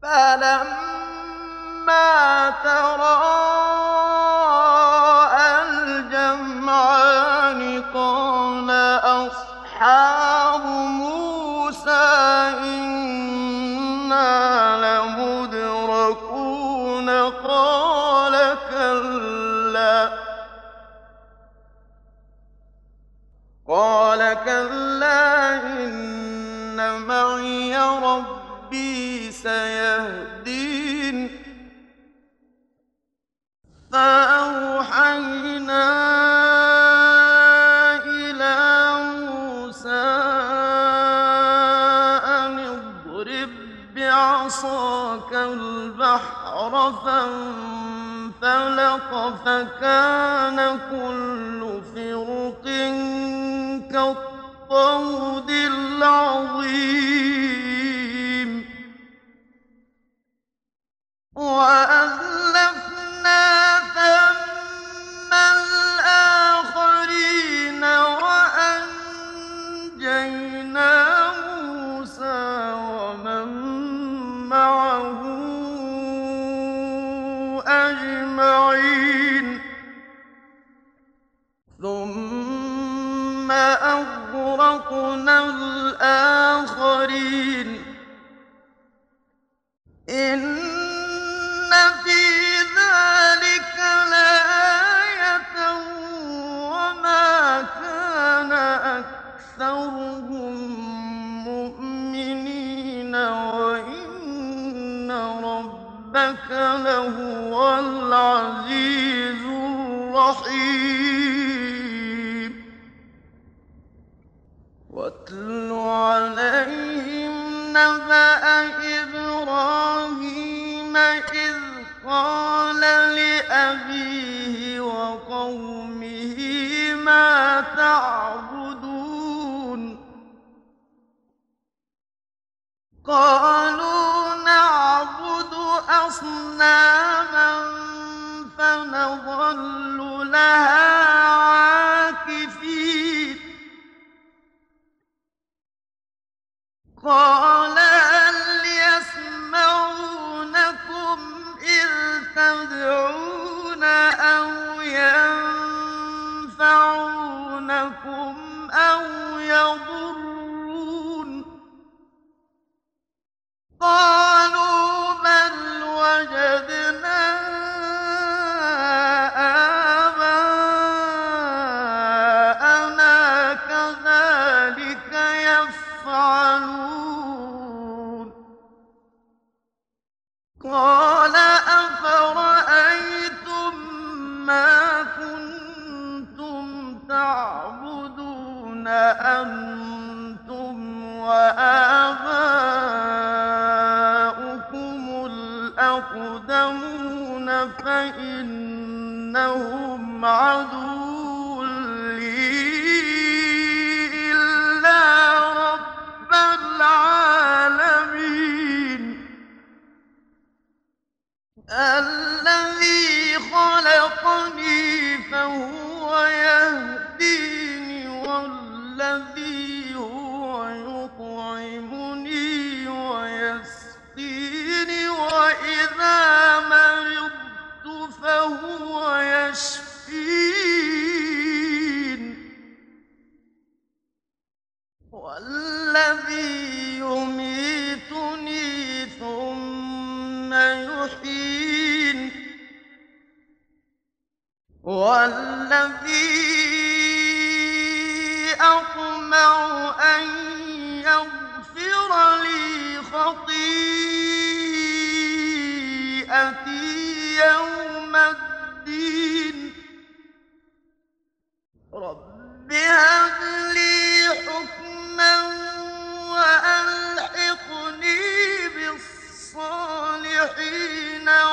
فَلَمَّا تَرَاءَى الْجَمْعَانِ قَالَ أَصْحَابُ مُوسَىٰ إِنَّا لَمُدْرَكُونَ قَالَ كَلَّا إِنَّ مَعِيَ رَبِّي سَيَهْدِينِ فَأَوْحَيْنَا إِلَىٰ مُوسَىٰ أَنِ اضْرِب بِّعَصَاكَ الْبَحْرَ فَانفَلَقَ فَكَانَ كُلُّ فِرْقٍ كَالطَّوْدِ الْعَظِيمِ وَأَزْلَفْنَا ثَمَّ الْآخَرِينَ وَأَنجَيْنَا مُوسَىٰ وَمَن مَّعَهُ أَجْمَعِينَ ثُمَّ أَغْرَقْنَا الْآخَرِينَ إِنَّ فِي ذَٰلِكَ لَآيَةً وَمَا كَانَ أَكْثَرُهُم مُّؤْمِنِينَ وَإِنَّ رَبَّكَ لَهُوَ الْعَزِيزُ الرَّحِيمُ وَاتْلُ عَلَيْهِمْ نَبَأَ إِبْرَاهِيمَ إِذْ قَالَ لِأَبِيهِ وَقَوْمِهِ مَا تَعْبُدُونَ قَالُوا نَعْبُدُ أَصْنَامًا فَنَظَلُّ لَهَا عَاكِفِينَ قَالَ هَلْ يَسْمَعُونَكُمْ إِذْ تَدْعُونَ أَوْ يَنفَعُونَكُمْ أَوْ يَضُرُّونَ قَالُوا بَلْ وَجَدْنَا آبَاءَنَا كَذَٰلِكَ يَفْعَلُونَ قَالَ أَفَرَأَيْتُم مَّا كُنتُمْ تَعْبُدُونَ أَنتُمْ وَآبَاؤُكُمُ الْأَقْدَمُونَ فَإِنَّهُمْ عَدُوٌّ لِّي إِلَّا رَبَّ الْعَالَمِينَ الَّذِي خَلَقَنِي فَهُوَ يَهْدِينِ وَالَّذِي هُوَ يُطْعِمُنِي وَيَسْقِينِ وَإِذَا مَرِضْتُ فَهُوَ يَشْفِينِ وَالَّذِي يُمِيتُنِي ثُمَّ يُحْيِينِ وَالَّذِي أَطْمَعُ أَن يَغْفِرَ لِي خَطِيئَتِي